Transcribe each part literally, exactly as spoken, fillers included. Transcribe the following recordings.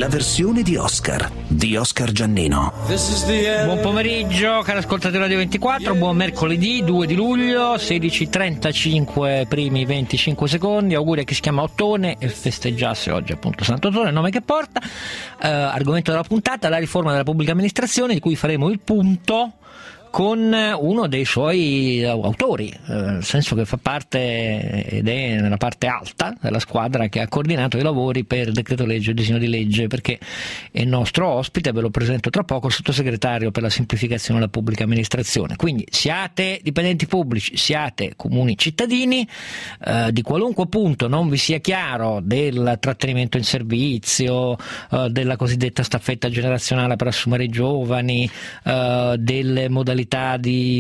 la versione di Oscar, di Oscar Giannino. Buon pomeriggio, cari ascoltatori Radio ventiquattro, buon mercoledì due di luglio, sedici e trentacinque, primi venticinque secondi. Auguri a chi si chiama Ottone e festeggiasse oggi appunto Sant'Ottone, il nome che porta. Eh, argomento della puntata, la riforma della pubblica amministrazione, di cui faremo il punto con uno dei suoi autori, nel senso che fa parte ed è nella parte alta della squadra che ha coordinato i lavori per decreto legge e disegno di legge, perché è il nostro ospite, ve lo presento tra poco, il sottosegretario per la semplificazione della pubblica amministrazione. Quindi siate dipendenti pubblici, siate comuni cittadini, eh, di qualunque punto non vi sia chiaro del trattenimento in servizio, eh, della cosiddetta staffetta generazionale per assumere i giovani, eh, delle modalità di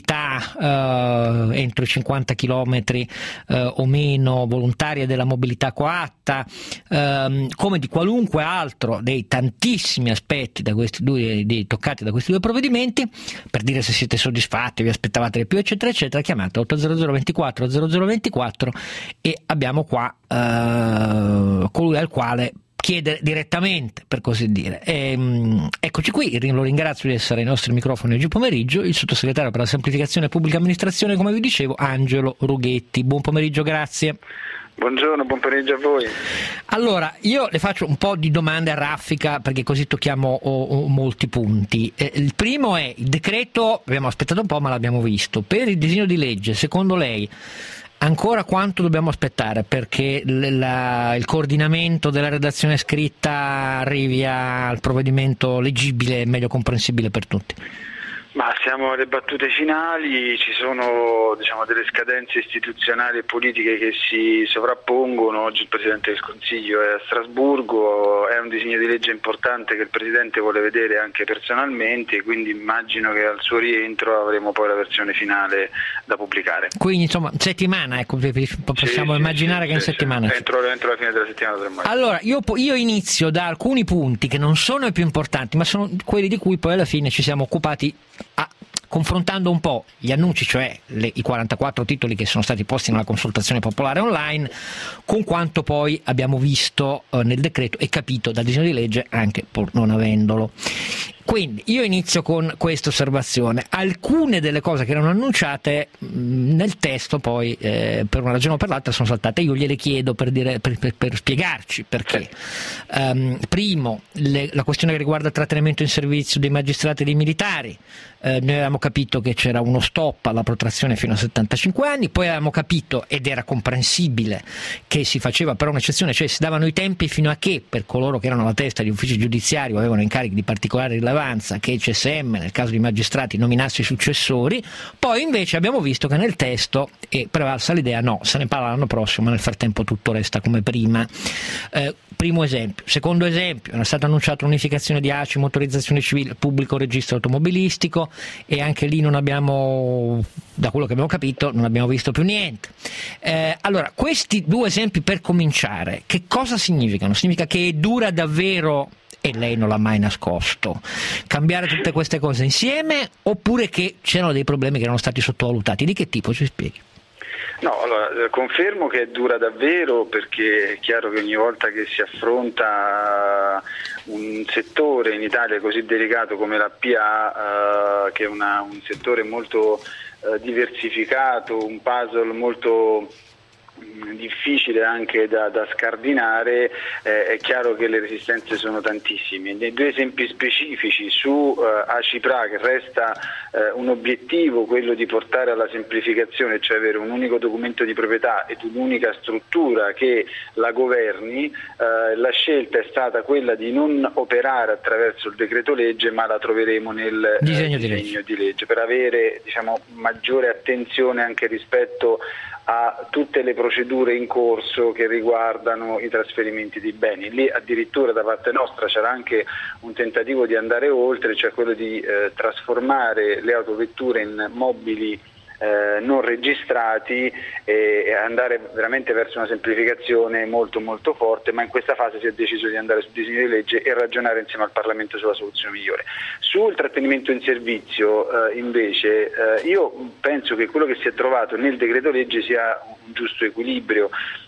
mobilità eh, entro i cinquanta chilometri eh, o meno volontaria della mobilità coatta, ehm, come di qualunque altro dei tantissimi aspetti da questi due, di, toccati da questi due provvedimenti, per dire se siete soddisfatti, vi aspettavate di più eccetera eccetera, chiamate otto zero zero ventiquattro zero zero ventiquattro e abbiamo qua eh, colui al quale chiedere direttamente, per così dire. E, um, eccoci qui, lo ringrazio di essere ai nostri microfoni oggi pomeriggio, il sottosegretario per la semplificazione e pubblica amministrazione, come vi dicevo, Angelo Rughetti. Buon pomeriggio, grazie. Buongiorno, buon pomeriggio a voi. Allora, io le faccio un po' di domande a raffica perché così tocchiamo oh, oh, molti punti. Eh, il primo è il decreto, abbiamo aspettato un po' ma l'abbiamo visto. Per il disegno di legge, secondo lei, ancora quanto dobbiamo aspettare perché l- la, il coordinamento della redazione scritta arrivi al provvedimento leggibile e meglio comprensibile per tutti? Ma siamo alle battute finali, ci sono diciamo, delle scadenze istituzionali e politiche che si sovrappongono. Oggi il Presidente del Consiglio è a Strasburgo, è un disegno di legge importante che il Presidente vuole vedere anche personalmente, quindi immagino che al suo rientro avremo poi la versione finale da pubblicare. Quindi insomma settimana, ecco, possiamo sì, immaginare sì, che in sì, settimana sì. Entro, entro la fine della settimana dovremmo. Allora io, io inizio da alcuni punti che non sono i più importanti ma sono quelli di cui poi alla fine ci siamo occupati a, confrontando un po' gli annunci, cioè le, i quarantaquattro titoli che sono stati posti nella consultazione popolare online, con quanto poi abbiamo visto eh, nel decreto e capito dal disegno di legge anche pur non avendolo. Quindi io inizio con questa osservazione: alcune delle cose che erano annunciate mh, nel testo poi eh, per una ragione o per l'altra sono saltate. Io gliele chiedo per, dire, per, per, per spiegarci perché. Um, primo, le, la questione che riguarda il trattenimento in servizio dei magistrati e dei militari. Eh, noi avevamo capito che c'era uno stop alla protrazione fino a settantacinque anni, poi avevamo capito, ed era comprensibile, che si faceva però un'eccezione, cioè si davano i tempi fino a che per coloro che erano alla testa di uffici giudiziari o avevano incarichi di particolare rilevanza che il C S M nel caso di magistrati nominasse i successori. Poi invece abbiamo visto che nel testo è prevalsa l'idea no, se ne parla l'anno prossimo, ma nel frattempo tutto resta come prima. Eh, primo esempio. Secondo esempio, era stata annunciata l'unificazione di A C I, motorizzazione civile, pubblico registro automobilistico, e anche lì non abbiamo, da quello che abbiamo capito, non abbiamo visto più niente. Eh, allora, questi due esempi per cominciare, che cosa significano? Significa che dura davvero, e lei non l'ha mai nascosto, cambiare tutte queste cose insieme, oppure che c'erano dei problemi che erano stati sottovalutati? Di che tipo? Ci spieghi? No, allora confermo che dura davvero, perché è chiaro che ogni volta che si affronta un settore in Italia così delicato come la P A, uh, che è una, un settore molto uh, diversificato, un puzzle molto difficile anche da, da scardinare, eh, è chiaro che le resistenze sono tantissime. Nei due esempi specifici su eh, A C I P R A, che resta eh, un obiettivo, quello di portare alla semplificazione, cioè avere un unico documento di proprietà ed un'unica struttura che la governi, eh, la scelta è stata quella di non operare attraverso il decreto legge, ma la troveremo nel disegno, eh, di, disegno legge. di legge, per avere diciamo maggiore attenzione anche rispetto a tutte le procedure in corso che riguardano i trasferimenti di beni. Lì addirittura da parte nostra c'era anche un tentativo di andare oltre, cioè quello di eh, trasformare le autovetture in mobili eh, non registrati e, e andare veramente verso una semplificazione molto molto forte, ma in questa fase si è deciso di andare sul disegno di legge e ragionare insieme al Parlamento sulla soluzione migliore. Sul trattenimento in servizio eh, invece eh, io penso che quello che si è trovato nel decreto legge sia un giusto equilibrio,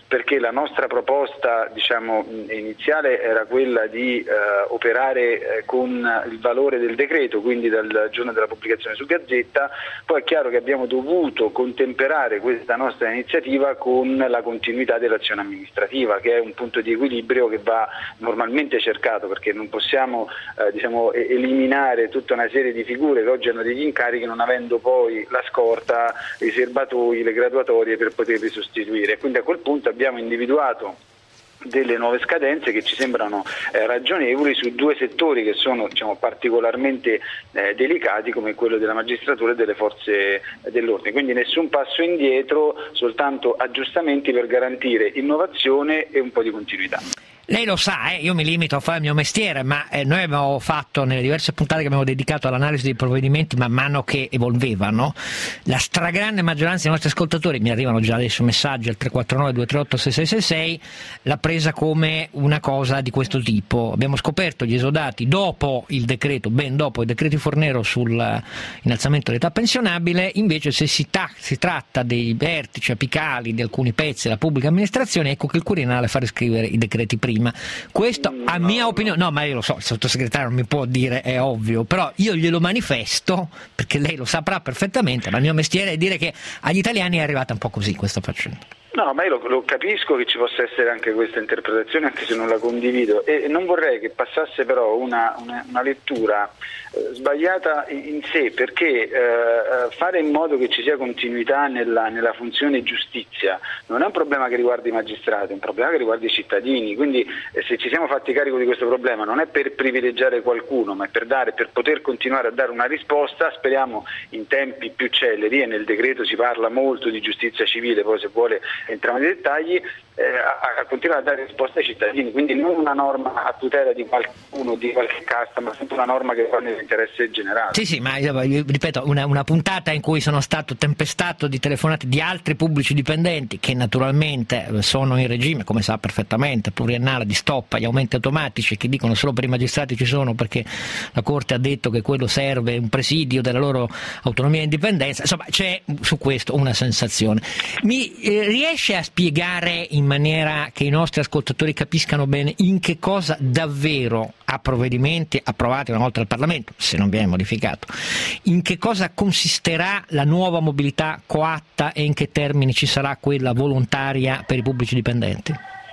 perché la nostra proposta, diciamo, iniziale era quella di eh, operare eh, con il valore del decreto, quindi dal giorno della pubblicazione su Gazzetta. Poi è chiaro che abbiamo dovuto contemperare questa nostra iniziativa con la continuità dell'azione amministrativa, che è un punto di equilibrio che va normalmente cercato, perché non possiamo eh, diciamo, eliminare tutta una serie di figure che oggi hanno degli incarichi non avendo poi la scorta, i serbatoi, le graduatorie per poterli sostituire. Quindi a quel punto abbiamo individuato delle nuove scadenze che ci sembrano eh, ragionevoli su due settori che sono, diciamo, particolarmente eh, delicati, come quello della magistratura e delle forze dell'ordine. Quindi nessun passo indietro, soltanto aggiustamenti per garantire innovazione e un po' di continuità. Lei lo sa, eh, io mi limito a fare il mio mestiere, ma eh, noi abbiamo fatto nelle diverse puntate che abbiamo dedicato all'analisi dei provvedimenti man mano che evolvevano, la stragrande maggioranza dei nostri ascoltatori, mi arrivano già adesso messaggi al tre quattro nove due tre otto sei sei sei sei, l'ha presa come una cosa di questo tipo. Abbiamo scoperto gli esodati dopo il decreto, ben dopo i decreti Fornero sull'innalzamento dell'età pensionabile. Invece se si, ta- si tratta dei vertici apicali di alcuni pezzi della pubblica amministrazione, ecco che il Quirinale fa riscrivere i decreti prima. Questo a mia opinione, no, ma io lo so, il sottosegretario non mi può dire, è ovvio, però io glielo manifesto perché lei lo saprà perfettamente, ma il mio mestiere è dire che agli italiani è arrivata un po' così questa faccenda. No, ma io lo, lo capisco che ci possa essere anche questa interpretazione, anche se non la condivido, e, e non vorrei che passasse però una, una, una lettura eh, sbagliata in sé, perché eh, fare in modo che ci sia continuità nella, nella funzione giustizia non è un problema che riguarda i magistrati, è un problema che riguarda i cittadini. Quindi eh, se ci siamo fatti carico di questo problema non è per privilegiare qualcuno, ma è per, dare, per poter continuare a dare una risposta, speriamo in tempi più celeri, e nel decreto si parla molto di giustizia civile, poi se vuole entriamo nei dettagli, eh, a, a continuare a dare risposte ai cittadini, quindi non una norma a tutela di qualcuno, di qualche casta, ma sempre una norma che va nell'interesse generale. Sì, sì, ma io, io ripeto, una, una puntata in cui sono stato tempestato di telefonate di altri pubblici dipendenti che naturalmente sono in regime, come sa perfettamente, pluriennale di stop agli aumenti automatici, che dicono solo per i magistrati ci sono perché la Corte ha detto che quello serve un presidio della loro autonomia e indipendenza. Insomma, c'è su questo una sensazione. Mi eh, riesce a spiegare in maniera che i nostri ascoltatori capiscano bene in che cosa davvero, a provvedimenti approvati una volta dal Parlamento, se non viene modificato, in che cosa consisterà la nuova mobilità coatta e in che termini ci sarà quella volontaria per i pubblici dipendenti?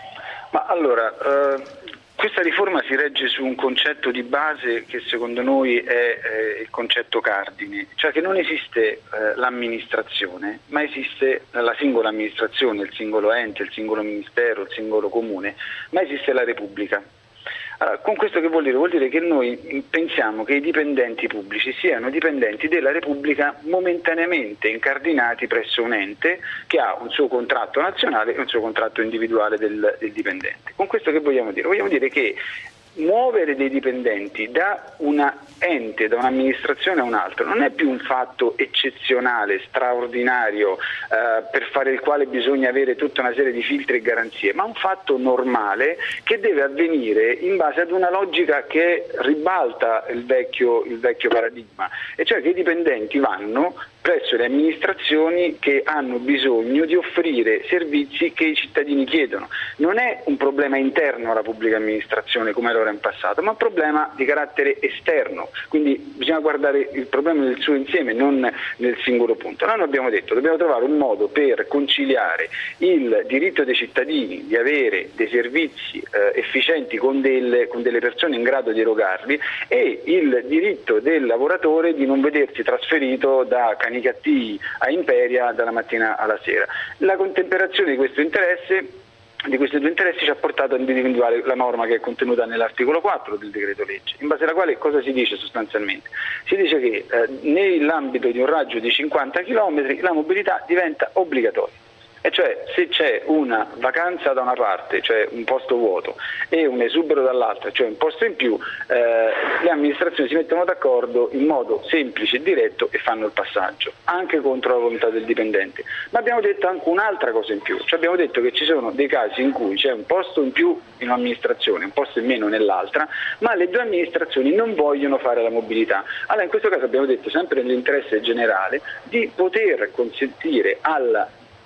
Ma allora, eh... questa riforma si regge su un concetto di base che secondo noi è eh, il concetto cardine, cioè che non esiste eh, l'amministrazione, ma esiste la singola amministrazione, il singolo ente, il singolo ministero, il singolo comune, ma esiste la Repubblica. Allora, con questo che vuol dire? Vuol dire che noi pensiamo che i dipendenti pubblici siano dipendenti della Repubblica momentaneamente incardinati presso un ente che ha un suo contratto nazionale e un suo contratto individuale del, del dipendente. Con questo che vogliamo dire? Vogliamo dire che muovere dei dipendenti da un ente, da un'amministrazione a un'altra, non è più un fatto eccezionale, straordinario, eh, per fare il quale bisogna avere tutta una serie di filtri e garanzie, ma un fatto normale che deve avvenire in base ad una logica che ribalta il vecchio, il vecchio paradigma, e cioè che i dipendenti vanno presso le amministrazioni che hanno bisogno di offrire servizi che i cittadini chiedono. Non è un problema interno alla pubblica amministrazione come era in passato, ma un problema di carattere esterno, quindi bisogna guardare il problema nel suo insieme, non nel singolo punto. Noi abbiamo detto dobbiamo trovare un modo per conciliare il diritto dei cittadini di avere dei servizi eh, efficienti con delle, con delle persone in grado di erogarli, e il diritto del lavoratore di non vedersi trasferito da Canicattì a Imperia dalla mattina alla sera. La contemperazione di questo interesse di questi due interessi ci ha portato ad individuare la norma che è contenuta nell'articolo quattro del decreto legge, in base alla quale cosa si dice sostanzialmente? Si dice che eh, nell'ambito di un raggio di cinquanta chilometri la mobilità diventa obbligatoria. E cioè se c'è una vacanza da una parte, cioè un posto vuoto, e un esubero dall'altra, cioè un posto in più, eh, le amministrazioni si mettono d'accordo in modo semplice e diretto e fanno il passaggio, anche contro la volontà del dipendente. Ma abbiamo detto anche un'altra cosa in più, cioè abbiamo detto che ci sono dei casi in cui c'è un posto in più in un'amministrazione, un posto in meno nell'altra, ma le due amministrazioni non vogliono fare la mobilità. Allora in questo caso abbiamo detto, sempre nell'interesse generale, di poter consentire alla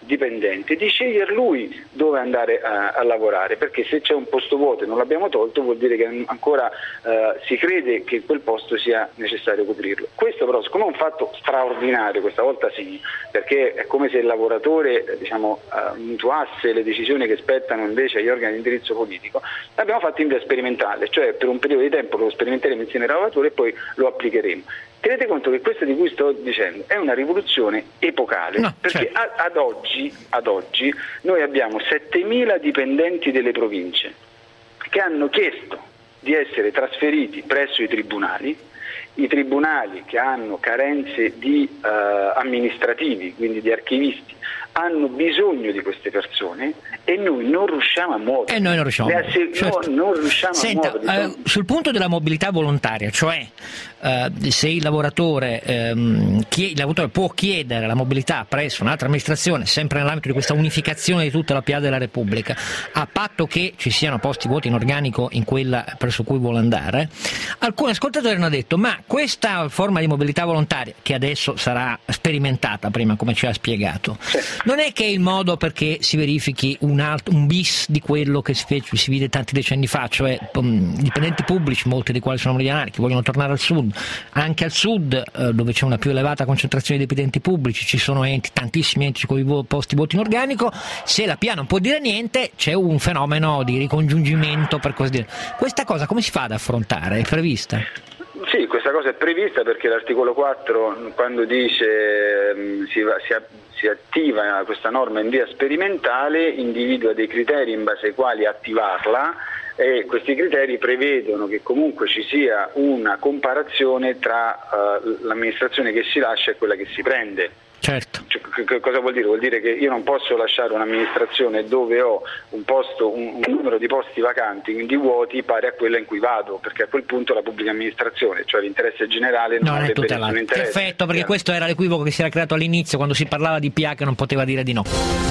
dipendente, di scegliere lui dove andare a, a lavorare, perché se c'è un posto vuoto e non l'abbiamo tolto vuol dire che ancora eh, si crede che quel posto sia necessario coprirlo. Questo però, siccome è un fatto straordinario, questa volta sì, perché è come se il lavoratore diciamo, eh, mutuasse le decisioni che spettano invece agli organi di indirizzo politico, l'abbiamo fatto in via sperimentale, cioè per un periodo di tempo lo sperimenteremo insieme ai lavoratori e poi lo applicheremo. Tenete conto che questo di cui sto dicendo è una rivoluzione epocale, no, perché certo. ad, ad, oggi, ad oggi noi abbiamo settemila dipendenti delle province che hanno chiesto di essere trasferiti presso i tribunali, i tribunali che hanno carenze di uh, amministrativi, quindi di archivisti, hanno bisogno di queste persone e noi non riusciamo a muoverli. E noi non riusciamo, assi- certo. no, non riusciamo Senta, a muoverli. Eh, sul punto della mobilità volontaria, cioè eh, se il lavoratore, ehm, chi- il lavoratore può chiedere la mobilità presso un'altra amministrazione, sempre nell'ambito di questa unificazione di tutta la P A della Repubblica, a patto che ci siano posti vuoti in organico in quella presso cui vuole andare, alcuni ascoltatori hanno detto ma questa forma di mobilità volontaria, che adesso sarà sperimentata prima come ci ha spiegato, sì. non è che è il modo perché si verifichi un, alt- un bis di quello che si, fece, si vide tanti decenni fa, cioè um, dipendenti pubblici, molti dei quali sono meridionali, che vogliono tornare al sud, anche al sud eh, dove c'è una più elevata concentrazione di dipendenti pubblici, ci sono enti, tantissimi enti con i vo- posti voti in organico, se la P A non può dire niente c'è un fenomeno di ricongiungimento, per così dire. Questa cosa come si fa ad affrontare? È prevista? Sì, questa cosa è prevista perché l'articolo quattro, quando dice um, si, va, si, si attiva questa norma in via sperimentale, individua dei criteri in base ai quali attivarla, e questi criteri prevedono che comunque ci sia una comparazione tra uh, l'amministrazione che si lascia e quella che si prende. Certo. Cioè, che cosa vuol dire? Vuol dire che io non posso lasciare un'amministrazione dove ho un posto, un, un numero di posti vacanti, quindi vuoti, pari a quella in cui vado, perché a quel punto la pubblica amministrazione, cioè l'interesse generale, non, non avrebbe nessun interesse. Perfetto, perché questo era l'equivoco che si era creato all'inizio quando si parlava di P A che non poteva dire di no.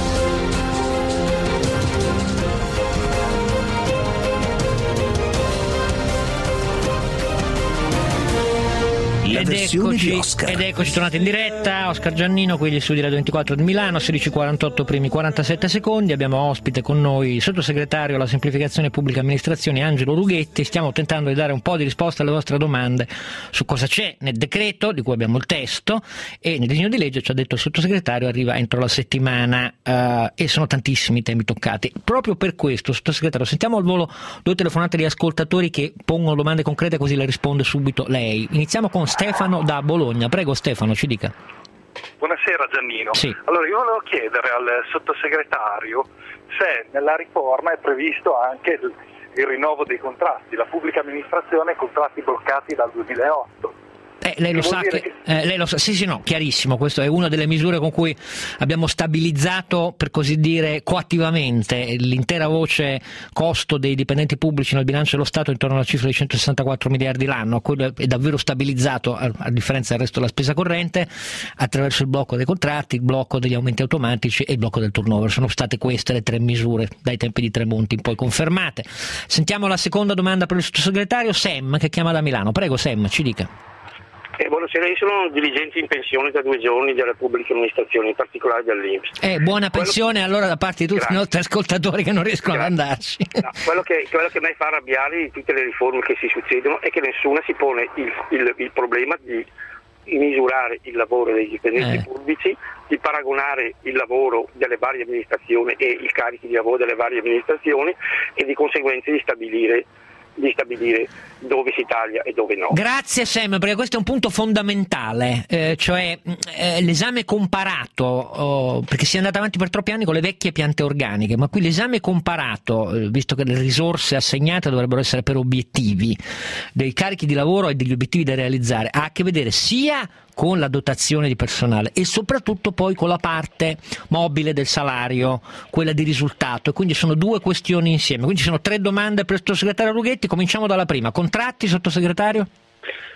Ed eccoci, ed eccoci tornati in diretta. Oscar Giannino, qui gli studi Radio ventiquattro di Milano, sedici e quarantotto primi quarantasette secondi. Abbiamo ospite con noi il sottosegretario alla semplificazione pubblica amministrazione Angelo Rughetti. Stiamo tentando di dare un po' di risposta alle vostre domande su cosa c'è nel decreto, di cui abbiamo il testo, e nel disegno di legge, ci ha detto il sottosegretario, arriva entro la settimana, uh, e sono tantissimi temi toccati. Proprio per questo, sottosegretario, sentiamo al volo due telefonate di ascoltatori che pongono domande concrete, così le risponde subito lei. Iniziamo con Stefano da Bologna. Prego Stefano, ci dica. Buonasera Giannino. Sì. Allora io volevo chiedere al sottosegretario se nella riforma è previsto anche il, il rinnovo dei contratti, la pubblica amministrazione, contratti bloccati dal duemilaotto. Eh, lei lo sa che, che... Eh, lei lo sa, sì sì no, chiarissimo, questa è una delle misure con cui abbiamo stabilizzato, per così dire, coattivamente l'intera voce costo dei dipendenti pubblici nel bilancio dello Stato intorno alla cifra di centosessantaquattro miliardi l'anno. Quello è davvero stabilizzato, a, a differenza del resto della spesa corrente, attraverso il blocco dei contratti, il blocco degli aumenti automatici e il blocco del turnover. Sono state queste le tre misure dai tempi di Tremonti in poi confermate. Sentiamo la seconda domanda per il sottosegretario. Sam, che chiama da Milano. Prego Sam, ci dica. Eh, buonasera, io sono dirigente in pensione da due giorni della pubblica amministrazione, in particolare dall'I N P S. Eh, buona pensione quello... allora da parte di tutti Grazie. i nostri ascoltatori che non riescono Grazie. ad andarci. No, quello, che, quello che a me fa arrabbiare di tutte le riforme che si succedono è che nessuna si pone il, il, il problema di misurare il lavoro dei dipendenti eh. pubblici, di paragonare il lavoro delle varie amministrazioni e i carichi di lavoro delle varie amministrazioni e di conseguenza di stabilire di stabilire dove si taglia e dove no. Grazie Sam, perché questo è un punto fondamentale, eh, cioè eh, l'esame comparato, oh, perché si è andato avanti per troppi anni con le vecchie piante organiche, ma qui l'esame comparato, eh, visto che le risorse assegnate dovrebbero essere per obiettivi dei carichi di lavoro e degli obiettivi da realizzare, ha a che vedere sia con la dotazione di personale e soprattutto poi con la parte mobile del salario, quella di risultato, e quindi sono due questioni insieme. Quindi ci sono tre domande per il sottosegretario Rughetti. Cominciamo dalla prima. Contratti, sottosegretario?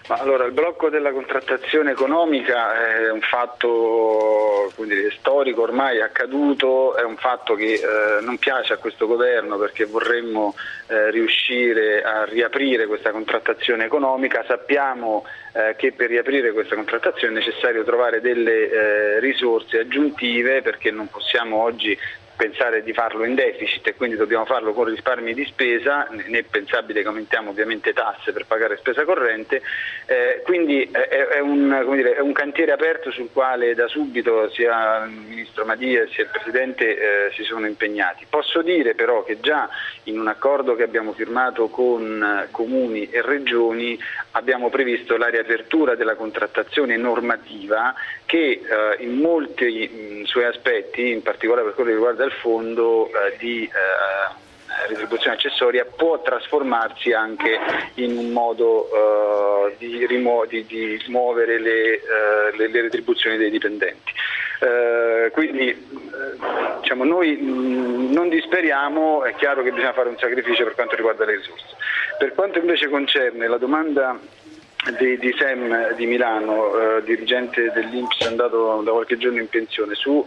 Ma allora, il blocco della contrattazione economica è un fatto, come dire, storico, ormai accaduto, è un fatto che eh, non piace a questo governo, perché vorremmo eh, riuscire a riaprire questa contrattazione economica. Sappiamo eh, che per riaprire questa contrattazione è necessario trovare delle eh, risorse aggiuntive, perché non possiamo oggi pensare di farlo in deficit e quindi dobbiamo farlo con risparmi di spesa, né è pensabile che aumentiamo ovviamente tasse per pagare spesa corrente, eh, quindi è, è, un, come dire, è un cantiere aperto sul quale da subito sia il Ministro Madia sia il Presidente eh, si sono impegnati. Posso dire però che già in un accordo che abbiamo firmato con comuni e regioni abbiamo previsto la riapertura della contrattazione normativa che eh, in molti mh, suoi aspetti, in particolare per quello che riguarda il fondo eh, di eh, retribuzione accessoria, può trasformarsi anche in un modo eh, di, rimu- di, di muovere le, eh, le, le retribuzioni dei dipendenti. Eh, quindi eh, diciamo, noi mh, non disperiamo, è chiaro che bisogna fare un sacrificio per quanto riguarda le risorse. Per quanto invece concerne la domanda di, di Sem di Milano, eh, dirigente dell'I N P S andato da qualche giorno in pensione, su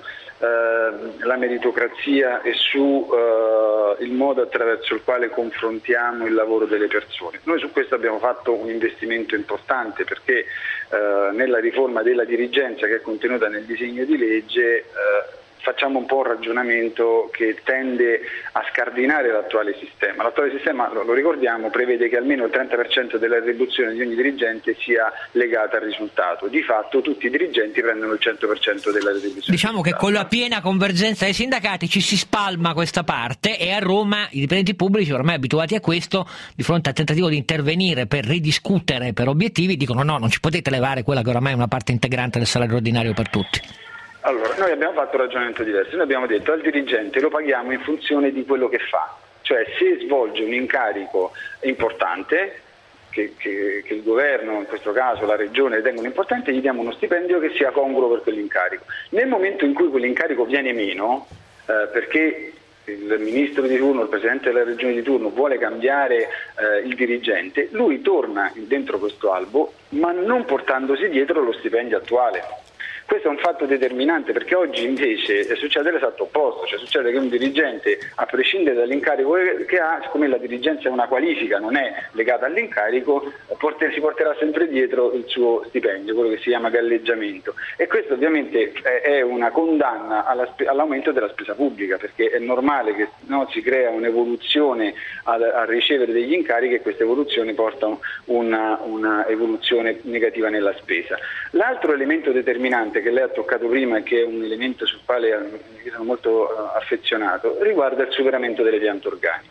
eh, la meritocrazia e su eh, il modo attraverso il quale confrontiamo il lavoro delle persone. Noi su questo abbiamo fatto un investimento importante, perché eh, nella riforma della dirigenza che è contenuta nel disegno di legge eh, facciamo un po' un ragionamento che tende a scardinare l'attuale sistema. L'attuale sistema, lo, lo ricordiamo, prevede che almeno il trenta per cento della retribuzione di ogni dirigente sia legata al risultato. Di fatto tutti i dirigenti prendono il cento per cento della retribuzione. Diciamo che con la piena convergenza dei sindacati ci si spalma questa parte, e a Roma i dipendenti pubblici, ormai abituati a questo, di fronte al tentativo di intervenire per ridiscutere per obiettivi, dicono no, non ci potete levare quella che oramai è una parte integrante del salario ordinario per tutti. Allora, noi abbiamo fatto un ragionamento diverso, noi abbiamo detto al dirigente lo paghiamo in funzione di quello che fa, cioè se svolge un incarico importante, che, che, che il governo, in questo caso la regione, ritengono importante, gli diamo uno stipendio che sia congruo per quell'incarico. Nel momento in cui quell'incarico viene meno, eh, perché il ministro di turno, il presidente della regione di turno vuole cambiare eh, il dirigente, lui torna dentro questo albo, ma non portandosi dietro lo stipendio attuale. Questo è un fatto determinante, perché oggi invece succede l'esatto opposto, cioè succede che un dirigente, a prescindere dall'incarico che ha, siccome la dirigenza è una qualifica, non è legata all'incarico, porter, si porterà sempre dietro il suo stipendio, quello che si chiama galleggiamento. E questo ovviamente è una condanna alla, all'aumento della spesa pubblica, perché è normale che no, si crea un'evoluzione a, a ricevere degli incarichi, e questa evoluzione porta una, una evoluzione negativa nella spesa. L'altro elemento determinante che lei ha toccato prima, e che è un elemento sul quale io sono molto uh, affezionato, riguarda il superamento delle piante organiche.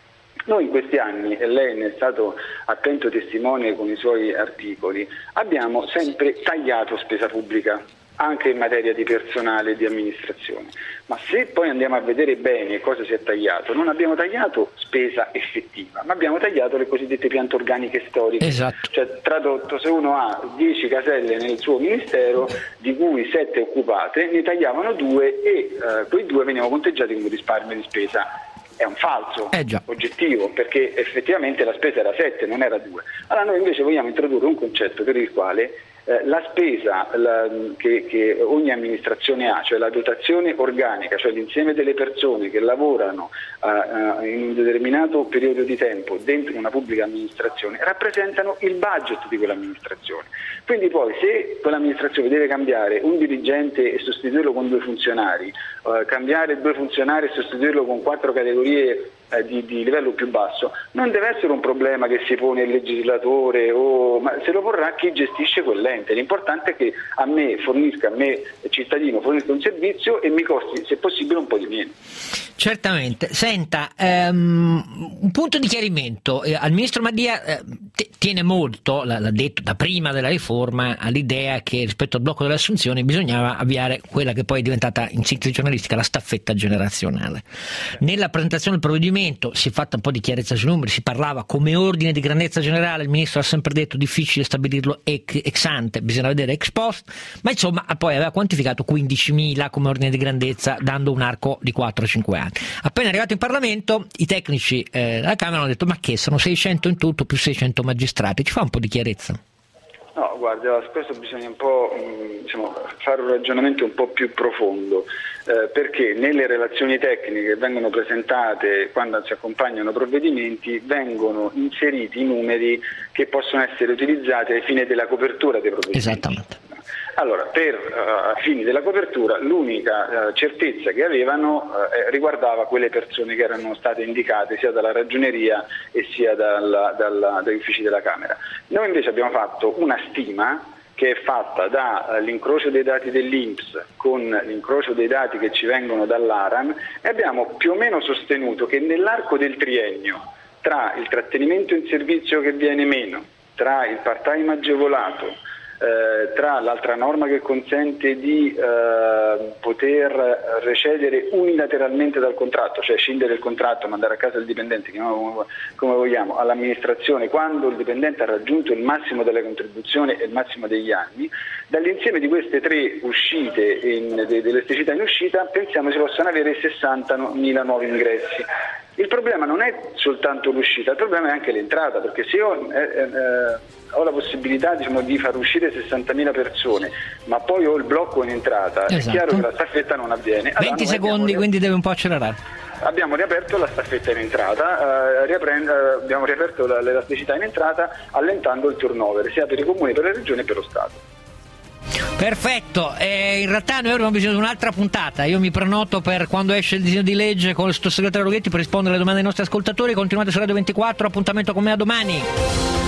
Noi in questi anni, e lei ne è stato attento testimone con i suoi articoli, abbiamo sempre tagliato spesa pubblica, anche in materia di personale e di amministrazione. Ma se poi andiamo a vedere bene cosa si è tagliato, non abbiamo tagliato spesa effettiva, ma abbiamo tagliato le cosiddette piante organiche storiche. Esatto. Cioè, tradotto, se uno ha dieci caselle nel suo ministero, di cui sette occupate, ne tagliavano due e eh, quei due venivano conteggiati come risparmio di spesa. È un falso eh già. oggettivo, perché effettivamente la spesa era sette, non era due. Allora noi invece vogliamo introdurre un concetto per il quale eh, la spesa la, che, che ogni amministrazione ha, cioè la dotazione organica, cioè l'insieme delle persone che lavorano uh, uh, in un determinato periodo di tempo dentro una pubblica amministrazione, rappresentano il budget di quell'amministrazione. Quindi poi se quell'amministrazione deve cambiare un dirigente e sostituirlo con due funzionari, uh, cambiare due funzionari e sostituirlo con quattro categorie eh, di, di livello più basso, non deve essere un problema che si pone il legislatore, o, ma se lo porrà chi gestisce quell'ente. L'importante è che a me fornisca, a me cittadino fornisca un servizio e mi costi, se possibile, un po' di meno. Certamente. Senta, um, un punto di chiarimento. Eh, al ministro Madia eh, t- tiene molto, l'ha, l'ha detto da prima della riforma, all'idea che rispetto al blocco delle assunzioni bisognava avviare quella che poi è diventata in sintesi giornalistica la staffetta generazionale. Nella presentazione del provvedimento si è fatta un po' di chiarezza sui numeri, si parlava come ordine di grandezza generale, il ministro ha sempre detto difficile stabilirlo ex, ex ante, bisogna vedere ex post, ma insomma poi aveva quantificato quindicimila come ordine di grandezza, dando un arco di quattro cinque anni. Appena arrivato in Parlamento, i tecnici eh, della Camera hanno detto: ma che sono seicento in tutto più seicento magistrati? Ci fa un po' di chiarezza? No, guarda, questo bisogna un po' mh, diciamo, fare un ragionamento un po' più profondo, eh, perché nelle relazioni tecniche che vengono presentate quando si accompagnano provvedimenti vengono inseriti i numeri che possono essere utilizzati ai fini della copertura dei provvedimenti. Esattamente. Allora, per uh, fini della copertura l'unica uh, certezza che avevano uh, riguardava quelle persone che erano state indicate sia dalla Ragioneria e sia dalla, dalla, dagli uffici della Camera. Noi invece abbiamo fatto una stima che è fatta dall'incrocio dei dati dell'I N P S con l'incrocio dei dati che ci vengono dall'Aran e abbiamo più o meno sostenuto che nell'arco del triennio tra il trattenimento in servizio che viene meno, tra il part-time agevolato, Eh, tra l'altra norma che consente di eh, poter recedere unilateralmente dal contratto, cioè scindere il contratto, mandare a casa il dipendente, chiamiamolo come vogliamo, all'amministrazione quando il dipendente ha raggiunto il massimo della contribuzione e il massimo degli anni, dall'insieme di queste tre uscite, in, de, delle elettricità in uscita, pensiamo si possano avere sessantamila nuovi ingressi. Il problema non è soltanto l'uscita, il problema è anche l'entrata, perché se io eh, eh, ho la possibilità diciamo, di far uscire sessantamila persone, ma poi ho il blocco in entrata, esatto. È chiaro che la staffetta non avviene. Allora, venti secondi, quindi deve un po' accelerare. Abbiamo riaperto la staffetta in entrata, eh, riaprend- eh, abbiamo riaperto la, l'elasticità in entrata allentando il turnover, sia per i comuni, per le regioni e per lo Stato. Perfetto, eh, in realtà noi abbiamo bisogno di un'altra puntata. Io mi prenoto per quando esce il disegno di legge con il sottosegretario Roghetti per rispondere alle domande dei nostri ascoltatori. Continuate su Radio ventiquattro, appuntamento con me a domani.